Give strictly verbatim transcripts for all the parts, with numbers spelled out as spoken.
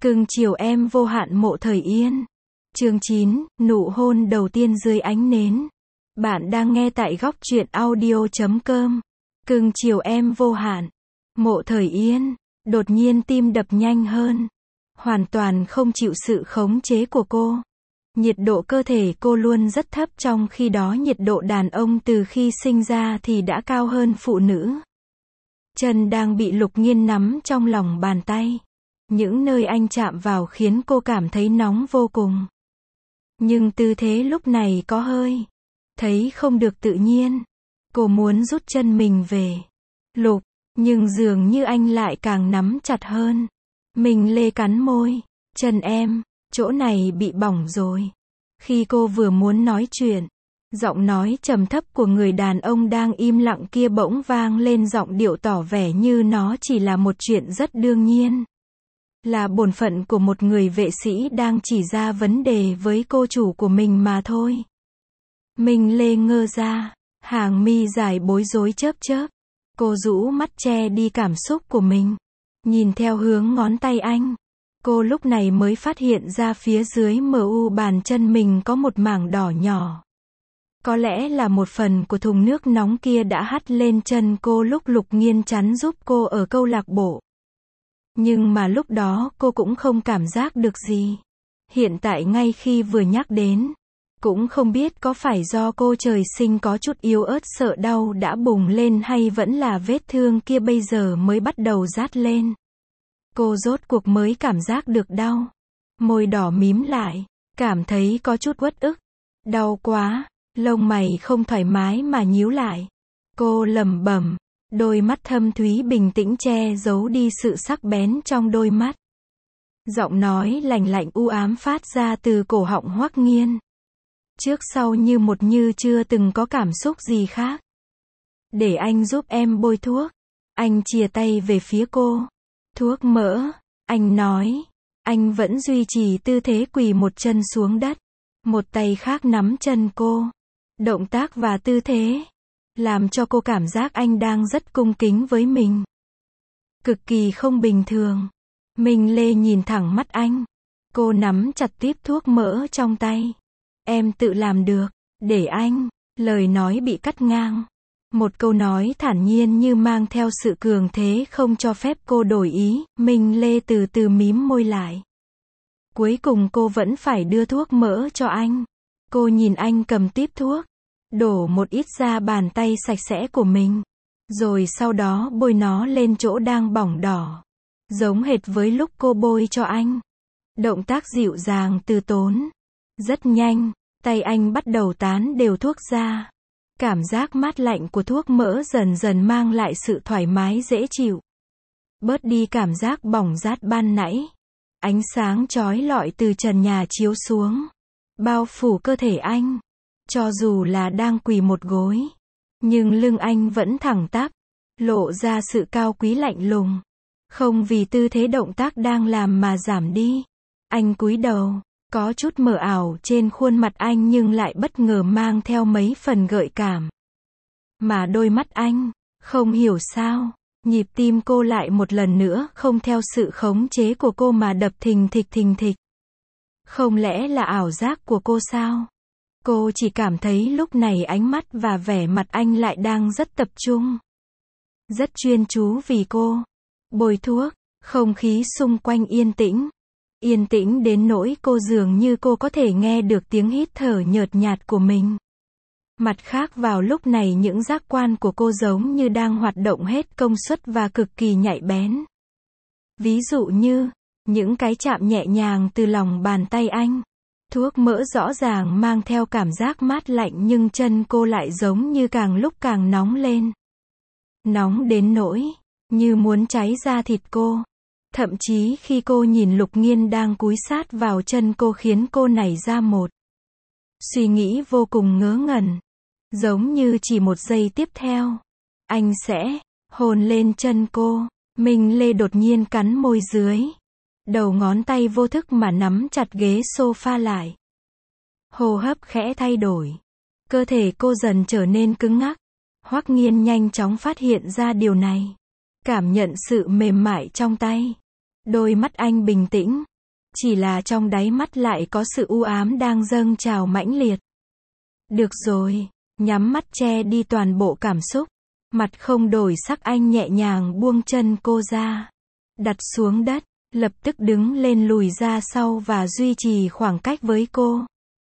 Cưng chiều em vô hạn Mộ Thời Yên. Chương chín, nụ hôn đầu tiên dưới ánh nến. Bạn đang nghe tại góc truyện audio chấm com. Cưng chiều em vô hạn. Mộ Thời Yên. Đột nhiên tim đập nhanh hơn. Hoàn toàn không chịu sự khống chế của cô. Nhiệt độ cơ thể cô luôn rất thấp, trong khi đó nhiệt độ đàn ông từ khi sinh ra thì đã cao hơn phụ nữ. Chân đang bị Lục Nghiên nắm trong lòng bàn tay. Những nơi anh chạm vào khiến cô cảm thấy nóng vô cùng. Nhưng tư thế lúc này có hơi thấy không được tự nhiên. Cô muốn rút chân mình về. Lục, nhưng dường như anh lại càng nắm chặt hơn. Mình lê cắn môi. Chân em, chỗ này bị bỏng rồi. Khi cô vừa muốn nói chuyện, giọng nói trầm thấp của người đàn ông đang im lặng kia bỗng vang lên, giọng điệu tỏ vẻ như nó chỉ là một chuyện rất đương nhiên. Là bổn phận của một người vệ sĩ đang chỉ ra vấn đề với cô chủ của mình mà thôi. Mình lê ngơ ra, hàng mi dài bối rối chớp chớp. Cô rũ mắt che đi cảm xúc của mình. Nhìn theo hướng ngón tay anh. Cô lúc này mới phát hiện ra phía dưới mờ u bàn chân mình có một mảng đỏ nhỏ. Có lẽ là một phần của thùng nước nóng kia đã hắt lên chân cô lúc Lục Nghiên chắn giúp cô ở câu lạc bộ. Nhưng mà lúc đó cô cũng không cảm giác được gì. Hiện tại ngay khi vừa nhắc đến, cũng không biết có phải do cô trời sinh có chút yếu ớt sợ đau đã bùng lên, hay vẫn là vết thương kia bây giờ mới bắt đầu rát lên. Cô rốt cuộc mới cảm giác được đau. Môi đỏ mím lại, cảm thấy có chút uất ức. Đau quá, lông mày không thoải mái mà nhíu lại. Cô lẩm bẩm, đôi mắt thâm thúy bình tĩnh che giấu đi sự sắc bén trong đôi mắt. Giọng nói lạnh lạnh u ám phát ra từ cổ họng Hoắc Nghiên. Trước sau như một như chưa từng có cảm xúc gì khác. Để anh giúp em bôi thuốc. Anh chìa tay về phía cô. Thuốc mỡ, anh nói. Anh vẫn duy trì tư thế quỳ một chân xuống đất. Một tay khác nắm chân cô. Động tác và tư thế làm cho cô cảm giác anh đang rất cung kính với mình. Cực kỳ không bình thường. Minh Lê nhìn thẳng mắt anh. Cô nắm chặt tiếp thuốc mỡ trong tay. Em tự làm được, để anh. Lời nói bị cắt ngang. Một câu nói thản nhiên như mang theo sự cường thế không cho phép cô đổi ý. Minh Lê từ từ mím môi lại. Cuối cùng cô vẫn phải đưa thuốc mỡ cho anh. Cô nhìn anh cầm tiếp thuốc, đổ một ít ra bàn tay sạch sẽ của mình, rồi sau đó bôi nó lên chỗ đang bỏng đỏ. Giống hệt với lúc cô bôi cho anh. Động tác dịu dàng từ tốn. Rất nhanh, tay anh bắt đầu tán đều thuốc ra. Cảm giác mát lạnh của thuốc mỡ dần dần mang lại sự thoải mái dễ chịu. Bớt đi cảm giác bỏng rát ban nãy. Ánh sáng chói lọi từ trần nhà chiếu xuống, bao phủ cơ thể anh. Cho dù là đang quỳ một gối, nhưng lưng anh vẫn thẳng tắp, lộ ra sự cao quý lạnh lùng. Không vì tư thế động tác đang làm mà giảm đi. Anh cúi đầu, có chút mờ ảo trên khuôn mặt anh nhưng lại bất ngờ mang theo mấy phần gợi cảm. Mà đôi mắt anh, không hiểu sao, nhịp tim cô lại một lần nữa không theo sự khống chế của cô mà đập thình thịch thình thịch. Không lẽ là ảo giác của cô sao? Cô chỉ cảm thấy lúc này ánh mắt và vẻ mặt anh lại đang rất tập trung, rất chuyên chú vì cô. Bôi thuốc, không khí xung quanh yên tĩnh. Yên tĩnh đến nỗi cô dường như cô có thể nghe được tiếng hít thở nhợt nhạt của mình. Mặt khác vào lúc này những giác quan của cô giống như đang hoạt động hết công suất và cực kỳ nhạy bén. Ví dụ như, những cái chạm nhẹ nhàng từ lòng bàn tay anh. Thuốc mỡ rõ ràng mang theo cảm giác mát lạnh nhưng chân cô lại giống như càng lúc càng nóng lên. Nóng đến nỗi như muốn cháy da thịt cô. Thậm chí khi cô nhìn Lục Nghiên đang cúi sát vào chân cô khiến cô nảy ra một suy nghĩ vô cùng ngớ ngẩn. Giống như chỉ một giây tiếp theo, anh sẽ hôn lên chân cô. Minh Lê đột nhiên cắn môi dưới. Đầu ngón tay vô thức mà nắm chặt ghế sofa lại. Hô hấp khẽ thay đổi. Cơ thể cô dần trở nên cứng ngắc. Hoắc Nghiên nhanh chóng phát hiện ra điều này. Cảm nhận sự mềm mại trong tay. Đôi mắt anh bình tĩnh, Chỉ là trong đáy mắt lại có sự u ám đang dâng trào mãnh liệt. Được rồi, nhắm mắt che đi toàn bộ cảm xúc. Mặt không đổi sắc anh nhẹ nhàng buông chân cô ra. Đặt xuống đất, lập tức đứng lên lùi ra sau và duy trì khoảng cách với cô.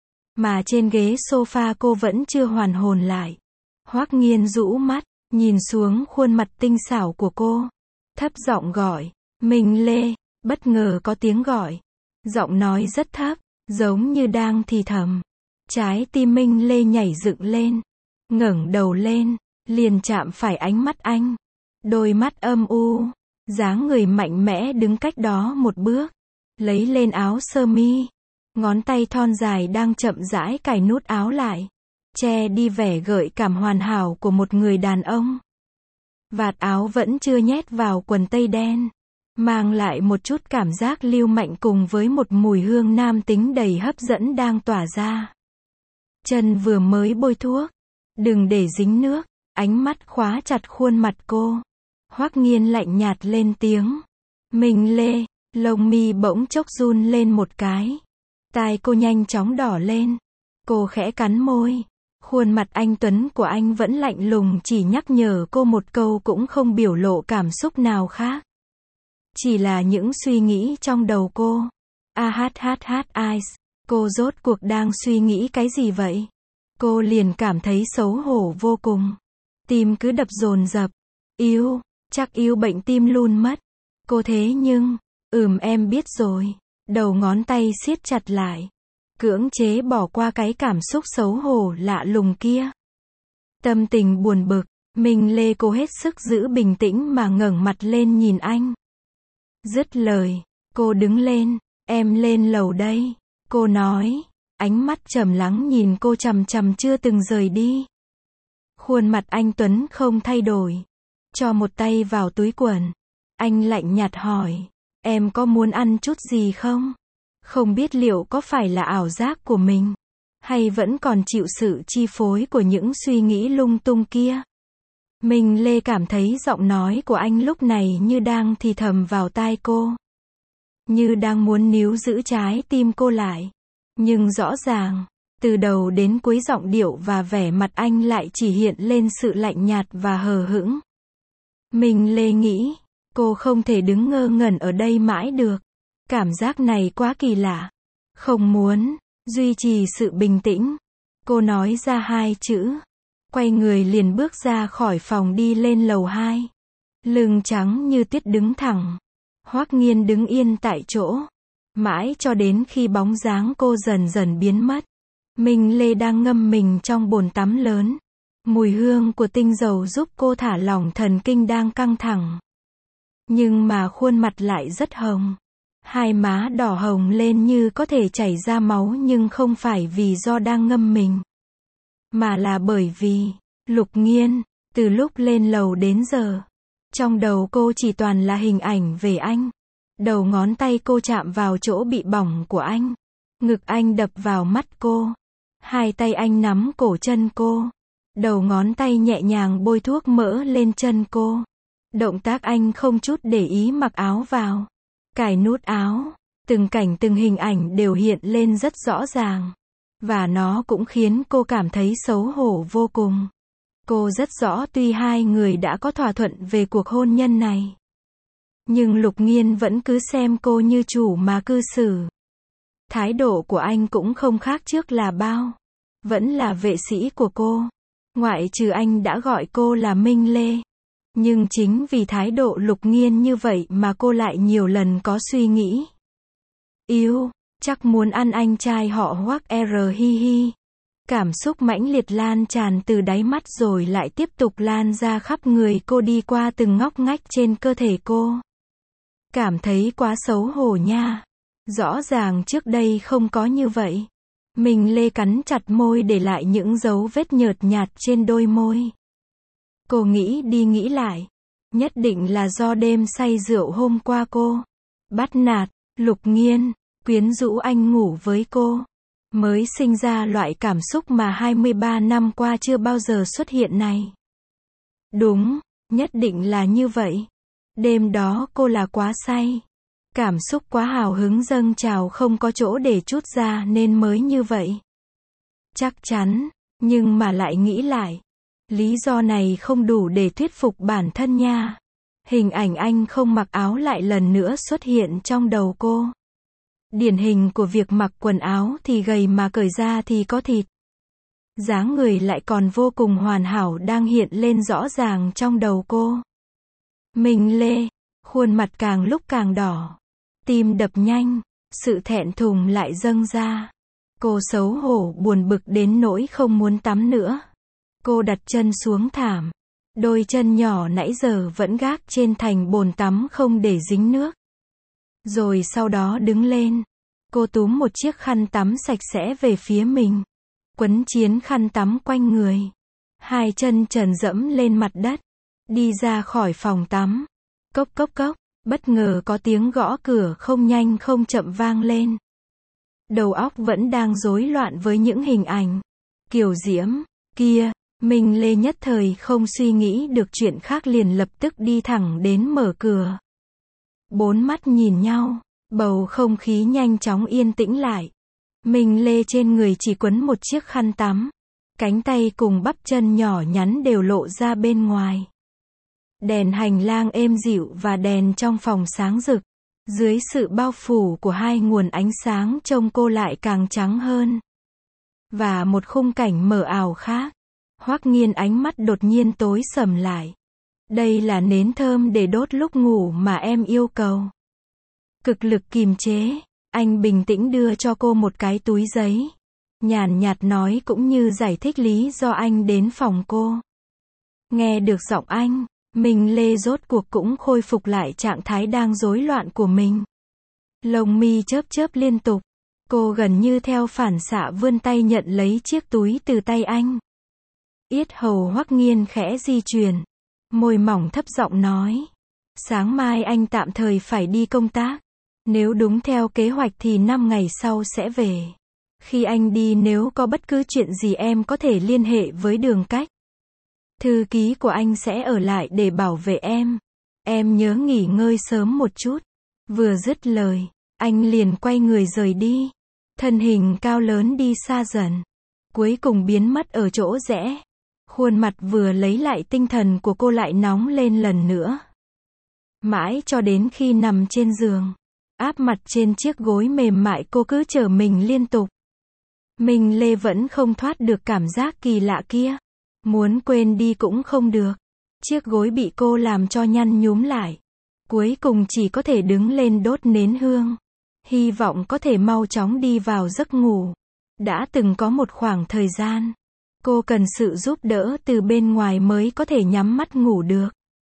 Mà trên ghế sofa cô vẫn chưa hoàn hồn lại. Hoắc Nghiên rũ mắt, nhìn xuống khuôn mặt tinh xảo của cô. Thấp giọng gọi, Minh Lê, bất ngờ có tiếng gọi. Giọng nói rất thấp, giống như đang thì thầm. Trái tim Minh Lê nhảy dựng lên. Ngẩng đầu lên, liền chạm phải ánh mắt anh. Đôi mắt âm u, dáng người mạnh mẽ đứng cách đó một bước. Lấy lên áo sơ mi. Ngón tay thon dài đang chậm rãi cài nút áo lại. Che đi vẻ gợi cảm hoàn hảo của một người đàn ông. Vạt áo vẫn chưa nhét vào quần tây đen. Mang lại một chút cảm giác lưu manh cùng với một mùi hương nam tính đầy hấp dẫn đang tỏa ra. Chân vừa mới bôi thuốc. Đừng để dính nước. Ánh mắt khóa chặt khuôn mặt cô. Hoắc Nghiên lạnh nhạt lên tiếng. Minh Lê, lông mi bỗng chốc run lên một cái. Tai cô nhanh chóng đỏ lên. Cô khẽ cắn môi. Khuôn mặt anh tuấn của anh vẫn lạnh lùng chỉ nhắc nhở cô một câu cũng không biểu lộ cảm xúc nào khác. Chỉ là những suy nghĩ trong đầu cô. A hát hát hát eyes. Cô rốt cuộc đang suy nghĩ cái gì vậy? Cô liền cảm thấy xấu hổ vô cùng. Tim cứ đập dồn dập. Yêu, chắc yêu bệnh tim luôn mất. Cô thế nhưng, ừm em biết rồi. Đầu ngón tay siết chặt lại. Cưỡng chế bỏ qua cái cảm xúc xấu hổ lạ lùng kia. Tâm tình buồn bực, Minh Lê cô hết sức giữ bình tĩnh mà ngẩng mặt lên nhìn anh. Dứt lời, cô đứng lên, em lên lầu đây. Cô nói, ánh mắt trầm lắng nhìn cô chằm chằm chưa từng rời đi. Khuôn mặt anh tuấn không thay đổi. Cho một tay vào túi quần. Anh lạnh nhạt hỏi, em có muốn ăn chút gì không? Không biết liệu có phải là ảo giác của mình, hay vẫn còn chịu sự chi phối của những suy nghĩ lung tung kia. Minh Lê cảm thấy giọng nói của anh lúc này như đang thì thầm vào tai cô. Như đang muốn níu giữ trái tim cô lại. Nhưng rõ ràng, từ đầu đến cuối giọng điệu và vẻ mặt anh lại chỉ hiện lên sự lạnh nhạt và hờ hững. Minh Lê nghĩ, cô không thể đứng ngơ ngẩn ở đây mãi được. Cảm giác này quá kỳ lạ. Không muốn duy trì sự bình tĩnh. Cô nói ra hai chữ. Quay người liền bước ra khỏi phòng đi lên lầu hai. Lưng trắng như tuyết đứng thẳng. Hoắc Nghiên đứng yên tại chỗ. Mãi cho đến khi bóng dáng cô dần dần biến mất. Minh Lê đang ngâm mình trong bồn tắm lớn. Mùi hương của tinh dầu giúp cô thả lỏng thần kinh đang căng thẳng. Nhưng mà khuôn mặt lại rất hồng. Hai má đỏ hồng lên như có thể chảy ra máu nhưng không phải vì do đang ngâm mình. Mà là bởi vì, Lục Nghiên, từ lúc lên lầu đến giờ. Trong đầu cô chỉ toàn là hình ảnh về anh. Đầu ngón tay cô chạm vào chỗ bị bỏng của anh. Ngực anh đập vào mắt cô. Hai tay anh nắm cổ chân cô. Đầu ngón tay nhẹ nhàng bôi thuốc mỡ lên chân cô. Động tác anh không chút để ý mặc áo vào. Cài nút áo. Từng cảnh từng hình ảnh đều hiện lên rất rõ ràng. Và nó cũng khiến cô cảm thấy xấu hổ vô cùng. Cô rất rõ tuy hai người đã có thỏa thuận về cuộc hôn nhân này. Nhưng Lục Nghiên vẫn cứ xem cô như chủ mà cư xử. Thái độ của anh cũng không khác trước là bao. Vẫn là vệ sĩ của cô. Ngoại trừ anh đã gọi cô là Minh Lê. Nhưng chính vì thái độ Lục Nghiên như vậy mà cô lại nhiều lần có suy nghĩ. Yêu, chắc muốn ăn anh trai họ Hoắc R hi hi. Cảm xúc mãnh liệt lan tràn từ đáy mắt rồi lại tiếp tục lan ra khắp người cô đi qua từng ngóc ngách trên cơ thể cô. Cảm thấy quá xấu hổ nha. Rõ ràng trước đây không có như vậy. Minh Lê cắn chặt môi để lại những dấu vết nhợt nhạt trên đôi môi. Cô nghĩ đi nghĩ lại. Nhất định là do đêm say rượu hôm qua cô bắt nạt Lục Nghiên, quyến rũ anh ngủ với cô. Mới sinh ra loại cảm xúc mà hai mươi ba năm qua chưa bao giờ xuất hiện này. Đúng, nhất định là như vậy. Đêm đó cô là quá say. Cảm xúc quá hào hứng dâng trào không có chỗ để trút ra nên mới như vậy. Chắc chắn, nhưng mà lại nghĩ lại. Lý do này không đủ để thuyết phục bản thân nha. Hình ảnh anh không mặc áo lại lần nữa xuất hiện trong đầu cô. Điển hình của việc mặc quần áo thì gầy mà cởi ra thì có thịt. Dáng người lại còn vô cùng hoàn hảo đang hiện lên rõ ràng trong đầu cô. Minh Lê, khuôn mặt càng lúc càng đỏ. Tim đập nhanh, sự thẹn thùng lại dâng ra. Cô xấu hổ buồn bực đến nỗi không muốn tắm nữa. Cô đặt chân xuống thảm. Đôi chân nhỏ nãy giờ vẫn gác trên thành bồn tắm không để dính nước. Rồi sau đó đứng lên. Cô túm một chiếc khăn tắm sạch sẽ về phía mình. Quấn chiến khăn tắm quanh người. Hai chân trần dẫm lên mặt đất. Đi ra khỏi phòng tắm. Cốc cốc cốc. Bất ngờ có tiếng gõ cửa không nhanh không chậm vang lên. Đầu óc vẫn đang rối loạn với những hình ảnh. Kiều diễm, kia. Minh Lê nhất thời không suy nghĩ được chuyện khác liền lập tức đi thẳng đến mở cửa. Bốn mắt nhìn nhau, bầu không khí nhanh chóng yên tĩnh lại. Minh Lê trên người chỉ quấn một chiếc khăn tắm. Cánh tay cùng bắp chân nhỏ nhắn đều lộ ra bên ngoài. Đèn hành lang êm dịu và đèn trong phòng sáng rực. Dưới sự bao phủ của hai nguồn ánh sáng trông cô lại càng trắng hơn. Và một khung cảnh mờ ảo khác. Hoắc Nghiên ánh mắt đột nhiên tối sầm lại. Đây là nến thơm để đốt lúc ngủ mà em yêu cầu. Cực lực kìm chế, anh bình tĩnh đưa cho cô một cái túi giấy. Nhàn nhạt nói cũng như giải thích lý do anh đến phòng cô. Nghe được giọng anh, Minh Lê rốt cuộc cũng khôi phục lại trạng thái đang rối loạn của mình. Lông mi chớp chớp liên tục. Cô gần như theo phản xạ vươn tay nhận lấy chiếc túi từ tay anh. Yết hầu Hoắc Nghiên khẽ di chuyển. Môi mỏng thấp giọng nói. Sáng mai anh tạm thời phải đi công tác. Nếu đúng theo kế hoạch thì năm ngày sau sẽ về. Khi anh đi nếu có bất cứ chuyện gì em có thể liên hệ với Đường Cách. Thư ký của anh sẽ ở lại để bảo vệ em. Em nhớ nghỉ ngơi sớm một chút. Vừa dứt lời, anh liền quay người rời đi. Thân hình cao lớn đi xa dần. Cuối cùng biến mất ở chỗ rẽ. Khuôn mặt vừa lấy lại tinh thần của cô lại nóng lên lần nữa. Mãi cho đến khi nằm trên giường, áp mặt trên chiếc gối mềm mại cô cứ trở mình liên tục. Minh Lê vẫn không thoát được cảm giác kỳ lạ kia. Muốn quên đi cũng không được. Chiếc gối bị cô làm cho nhăn nhúm lại. Cuối cùng chỉ có thể đứng lên đốt nến hương. Hy vọng có thể mau chóng đi vào giấc ngủ. Đã từng có một khoảng thời gian, cô cần sự giúp đỡ từ bên ngoài mới có thể nhắm mắt ngủ được.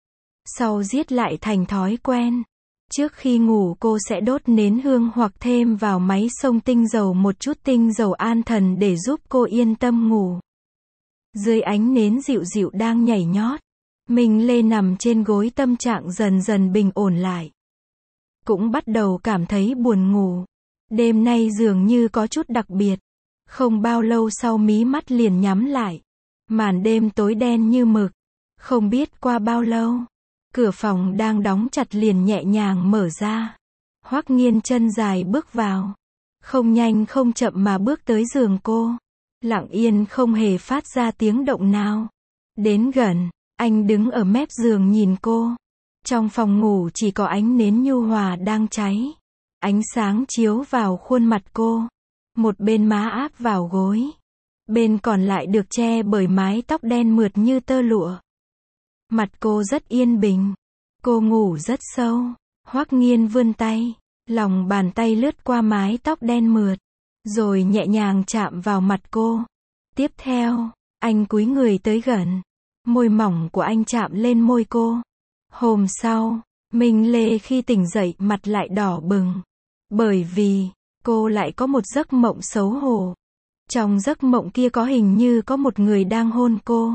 Sau giết lại thành thói quen. Trước khi ngủ cô sẽ đốt nến hương hoặc thêm vào máy xông tinh dầu một chút tinh dầu an thần để giúp cô yên tâm ngủ. Dưới ánh nến dịu dịu đang nhảy nhót, Minh Lê nằm trên gối tâm trạng dần dần bình ổn lại. Cũng bắt đầu cảm thấy buồn ngủ. Đêm nay dường như có chút đặc biệt. Không bao lâu sau mí mắt liền nhắm lại. Màn đêm tối đen như mực. Không biết qua bao lâu, cửa phòng đang đóng chặt liền nhẹ nhàng mở ra. Hoắc Nghiên chân dài bước vào. Không nhanh không chậm mà bước tới giường cô. Lặng yên không hề phát ra tiếng động nào. Đến gần, anh đứng ở mép giường nhìn cô. Trong phòng ngủ chỉ có ánh nến nhu hòa đang cháy. Ánh sáng chiếu vào khuôn mặt cô. Một bên má áp vào gối. Bên còn lại được che bởi mái tóc đen mượt như tơ lụa. Mặt cô rất yên bình. Cô ngủ rất sâu. Hoắc Nghiên vươn tay. Lòng bàn tay lướt qua mái tóc đen mượt. Rồi nhẹ nhàng chạm vào mặt cô. Tiếp theo, anh cúi người tới gần. Môi mỏng của anh chạm lên môi cô. Hôm sau, Minh Lê khi tỉnh dậy mặt lại đỏ bừng. Bởi vì, cô lại có một giấc mộng xấu hổ. Trong giấc mộng kia có hình như có một người đang hôn cô.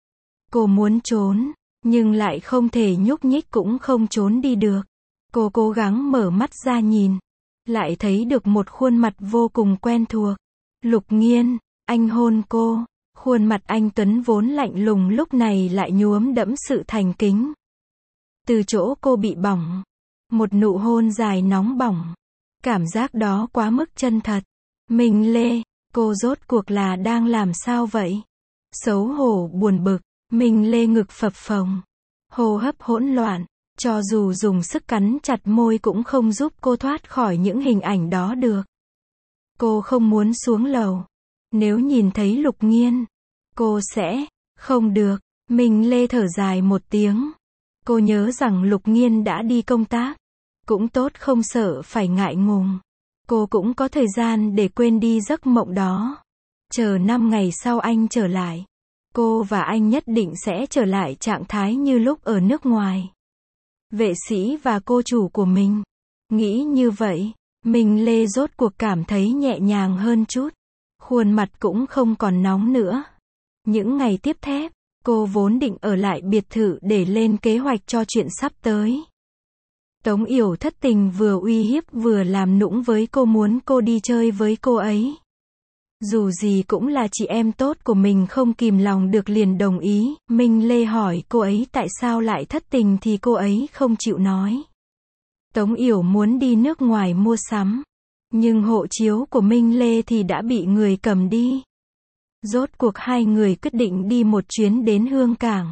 Cô muốn trốn, nhưng lại không thể nhúc nhích cũng không trốn đi được. Cô cố gắng mở mắt ra nhìn. Lại thấy được một khuôn mặt vô cùng quen thuộc. Lục Nghiên, anh hôn cô. Khuôn mặt anh tuấn vốn lạnh lùng lúc này lại nhuốm đẫm sự thành kính. Từ chỗ cô bị bỏng, Một nụ hôn dài nóng bỏng. Cảm giác đó quá mức chân thật. Minh Lê, cô rốt cuộc là đang làm sao vậy? Xấu hổ buồn bực, Minh Lê ngực phập phồng. Hô hấp hỗn loạn, cho dù dùng sức cắn chặt môi cũng không giúp cô thoát khỏi những hình ảnh đó được. Cô không muốn xuống lầu. Nếu nhìn thấy Lục Nghiên, cô sẽ, không được. Minh Lê thở dài một tiếng. Cô nhớ rằng Lục Nghiên đã đi công tác. Cũng tốt không sợ phải ngại ngùng. Cô cũng có thời gian để quên đi giấc mộng đó. Chờ năm ngày sau anh trở lại. Cô và anh nhất định sẽ trở lại trạng thái như lúc ở nước ngoài. Vệ sĩ và cô chủ của mình. Nghĩ như vậy, Minh Lê rốt cuộc cảm thấy nhẹ nhàng hơn chút. Khuôn mặt cũng không còn nóng nữa. Những ngày tiếp theo, cô vốn định ở lại biệt thự để lên kế hoạch cho chuyện sắp tới. Tống Yểu thất tình vừa uy hiếp vừa làm nũng với cô, muốn cô đi chơi với cô ấy. Dù gì cũng là chị em tốt của mình, không kìm lòng được liền đồng ý. Minh Lê hỏi cô ấy tại sao lại thất tình thì cô ấy không chịu nói. Tống Yểu muốn đi nước ngoài mua sắm. Nhưng hộ chiếu của Minh Lê thì đã bị người cầm đi. Rốt cuộc hai người quyết định đi một chuyến đến Hương Cảng,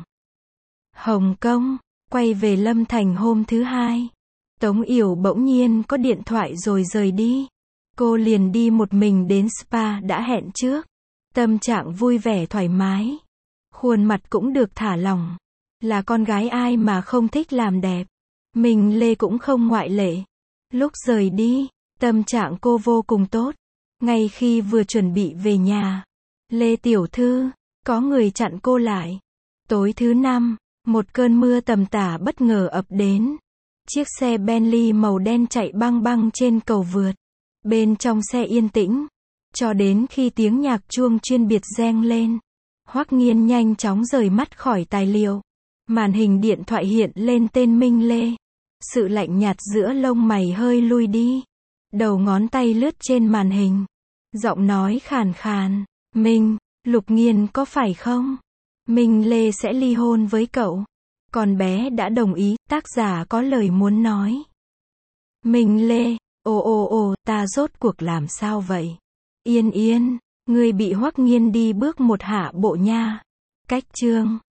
Hồng Kông, quay về Lâm Thành hôm thứ hai. Tống Yểu bỗng nhiên có điện thoại rồi rời đi. Cô liền đi một mình đến spa đã hẹn trước. Tâm trạng vui vẻ thoải mái. Khuôn mặt cũng được thả lỏng. Là con gái ai mà không thích làm đẹp. Minh Lê cũng không ngoại lệ. Lúc rời đi, tâm trạng cô vô cùng tốt. Ngay khi vừa chuẩn bị về nhà, Lê tiểu thư, có người chặn cô lại. Tối thứ năm, một cơn mưa tầm tã bất ngờ ập đến. Chiếc xe Bentley màu đen chạy băng băng trên cầu vượt. Bên trong xe yên tĩnh, cho đến khi tiếng nhạc chuông chuyên biệt reng lên. Hoắc Nghiên nhanh chóng rời mắt khỏi tài liệu. Màn hình điện thoại hiện lên tên Minh Lê. Sự lạnh nhạt giữa lông mày hơi lui đi. Đầu ngón tay lướt trên màn hình. Giọng nói khàn khàn. Minh, Lục Nghiên có phải không? Minh Lê sẽ ly hôn với cậu. Con bé đã đồng ý, tác giả có lời muốn nói. Minh Lê, ồ ồ ồ, ta rốt cuộc làm sao vậy? Yên yên, ngươi bị Hoắc Nghiên đi bước một hạ bộ nha. Cách chương